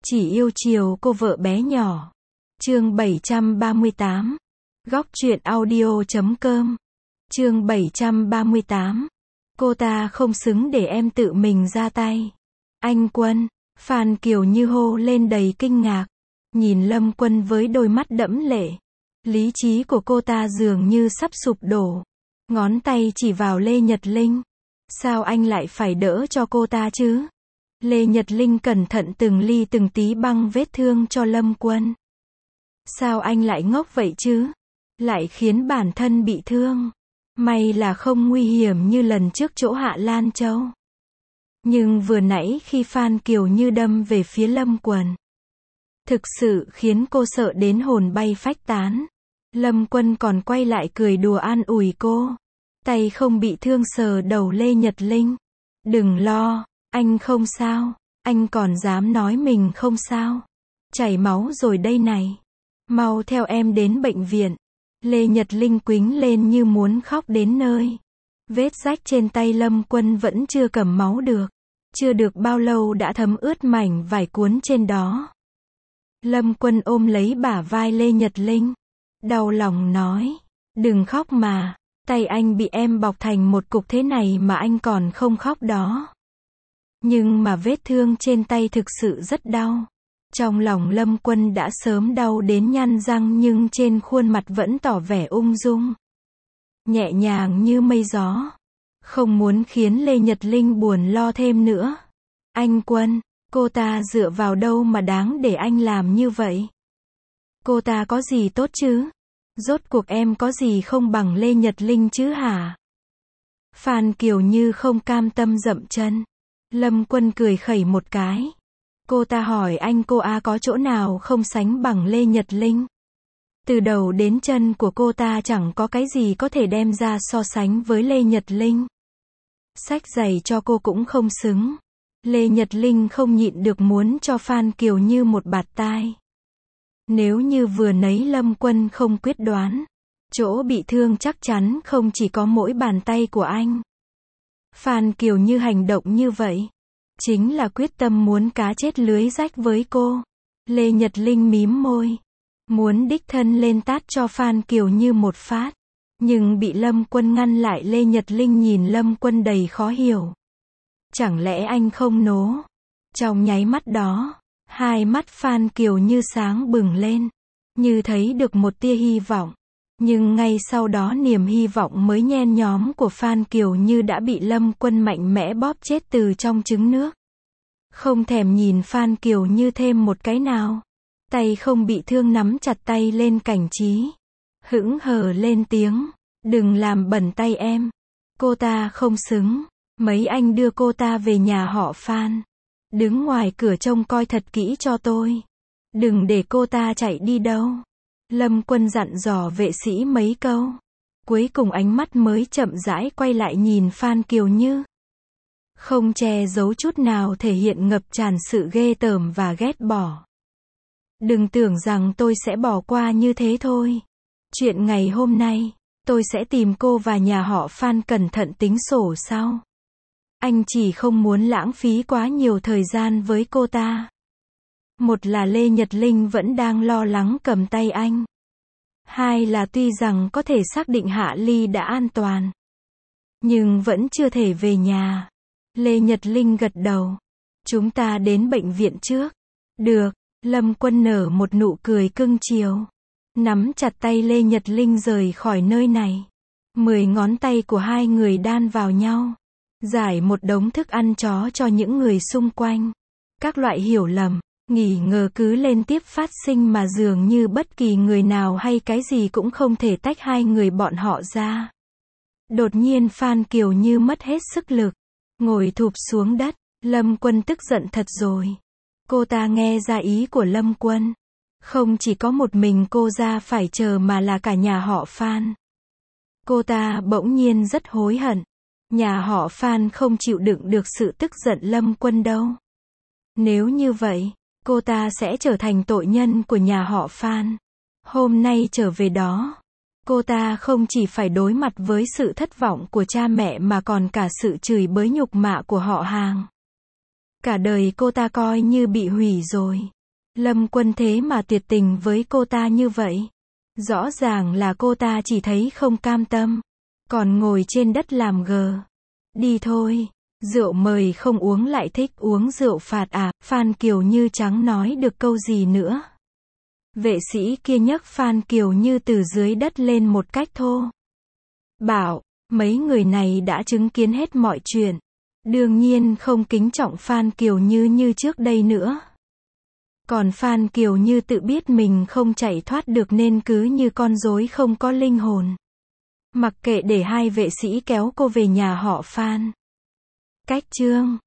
Chỉ yêu chiều cô vợ bé nhỏ. Chương 738. Góc truyện audio.com. Chương 738. Cô ta không xứng để em tự mình ra tay. Anh Quân. Phan Kiều Như hô lên đầy kinh ngạc. Nhìn Lâm Quân với đôi mắt đẫm lệ. Lý trí của cô ta dường như sắp sụp đổ. Ngón tay chỉ vào Lê Nhật Linh. Sao anh lại phải đỡ cho cô ta chứ? Lê Nhật Linh cẩn thận từng ly từng tí băng vết thương cho Lâm Quân. Sao anh lại ngốc vậy chứ? Lại khiến bản thân bị thương. May là không nguy hiểm như lần trước chỗ Hạ Lan Châu. Nhưng vừa nãy khi Phan Kiều Như đâm về phía Lâm Quân, thực sự khiến cô sợ đến hồn bay phách tán. Lâm Quân còn quay lại cười đùa an ủi cô. Tay không bị thương sờ đầu Lê Nhật Linh. Đừng lo, anh không sao. Anh còn dám nói mình không sao. Chảy máu rồi đây này. Mau theo em đến bệnh viện. Lê Nhật Linh quĩnh lên như muốn khóc đến nơi. Vết rách trên tay Lâm Quân vẫn chưa cầm máu được. Chưa được bao lâu đã thấm ướt mảnh vải cuốn trên đó. Lâm Quân ôm lấy bả vai Lê Nhật Linh. Đau lòng nói. Đừng khóc mà. Tay anh bị em bọc thành một cục thế này mà anh còn không khóc đó. Nhưng mà vết thương trên tay thực sự rất đau. Trong lòng Lâm Quân đã sớm đau đến nhăn răng nhưng trên khuôn mặt vẫn tỏ vẻ ung dung. Nhẹ nhàng như mây gió. Không muốn khiến Lê Nhật Linh buồn lo thêm nữa. Anh Quân, cô ta dựa vào đâu mà đáng để anh làm như vậy? Cô ta có gì tốt chứ? Rốt cuộc em có gì không bằng Lê Nhật Linh chứ hả? Phan Kiều Như không cam tâm dậm chân. Lâm Quân cười khẩy một cái. Cô ta hỏi anh cô có chỗ nào không sánh bằng Lê Nhật Linh? Từ đầu đến chân của cô ta chẳng có cái gì có thể đem ra so sánh với Lê Nhật Linh. Xách giày cho cô cũng không xứng. Lê Nhật Linh không nhịn được muốn cho Phan Kiều Như một bạt tai. Nếu như vừa nãy Lâm Quân không quyết đoán, chỗ bị thương chắc chắn không chỉ có mỗi bàn tay của anh. Phan Kiều Như hành động như vậy, chính là quyết tâm muốn cá chết lưới rách với cô. Lê Nhật Linh mím môi, muốn đích thân lên tát cho Phan Kiều Như một phát. Nhưng bị Lâm Quân ngăn lại. Lê Nhật Linh nhìn Lâm Quân đầy khó hiểu. Chẳng lẽ anh không nố? Trong nháy mắt đó, hai mắt Phan Kiều Như sáng bừng lên, như thấy được một tia hy vọng. Nhưng ngay sau đó niềm hy vọng mới nhen nhóm của Phan Kiều Như đã bị Lâm Quân mạnh mẽ bóp chết từ trong trứng nước. Không thèm nhìn Phan Kiều Như thêm một cái nào. Tay không bị thương nắm chặt tay lên Cảnh Trí. Hững hờ lên tiếng. Đừng làm bẩn tay em. Cô ta không xứng. Mấy anh đưa cô ta về nhà họ Phan. Đứng ngoài cửa trông coi thật kỹ cho tôi. Đừng để cô ta chạy đi đâu. Lâm Quân dặn dò vệ sĩ mấy câu. Cuối cùng ánh mắt mới chậm rãi quay lại nhìn Phan Kiều Như. Không che giấu chút nào thể hiện ngập tràn sự ghê tởm và ghét bỏ. Đừng tưởng rằng tôi sẽ bỏ qua như thế thôi. Chuyện ngày hôm nay, tôi sẽ tìm cô và nhà họ Phan cẩn thận tính sổ sau. Anh chỉ không muốn lãng phí quá nhiều thời gian với cô ta. Một là Lê Nhật Linh vẫn đang lo lắng cầm tay anh. Hai là tuy rằng có thể xác định Hạ Ly đã an toàn, nhưng vẫn chưa thể về nhà. Lê Nhật Linh gật đầu. Chúng ta đến bệnh viện trước. Được. Lâm Quân nở một nụ cười cưng chiều. Nắm chặt tay Lê Nhật Linh rời khỏi nơi này. 10 ngón tay của hai người đan vào nhau. Giải một đống thức ăn chó cho những người xung quanh. Các loại hiểu lầm, nghi ngờ cứ liên tiếp phát sinh mà dường như bất kỳ người nào hay cái gì cũng không thể tách hai người bọn họ ra. Đột nhiên Phan Kiều Như mất hết sức lực. Ngồi thụp xuống đất. Lâm Quân tức giận thật rồi. Cô ta nghe ra ý của Lâm Quân. Không chỉ có một mình cô ra phải chờ mà là cả nhà họ Phan. Cô ta bỗng nhiên rất hối hận. Nhà họ Phan không chịu đựng được sự tức giận Lâm Quân đâu. Nếu như vậy, cô ta sẽ trở thành tội nhân của nhà họ Phan. Hôm nay trở về đó, cô ta không chỉ phải đối mặt với sự thất vọng của cha mẹ mà còn cả sự chửi bới nhục mạ của họ hàng. Cả đời cô ta coi như bị hủy rồi. Lâm Quân thế mà tuyệt tình với cô ta như vậy. Rõ ràng là cô ta chỉ thấy không cam tâm. Còn ngồi trên đất làm gờ. Đi thôi. Rượu mời không uống lại thích uống rượu phạt à, Phan Kiều Như chẳng nói được câu gì nữa. Vệ sĩ kia nhấc Phan Kiều Như từ dưới đất lên một cách thô bạo. Mấy người này đã chứng kiến hết mọi chuyện. Đương nhiên không kính trọng Phan Kiều Như như trước đây nữa. Còn Phan Kiều Như tự biết mình không chạy thoát được nên cứ như con rối không có linh hồn. Mặc kệ để hai vệ sĩ kéo cô về nhà họ Phan. Cách chương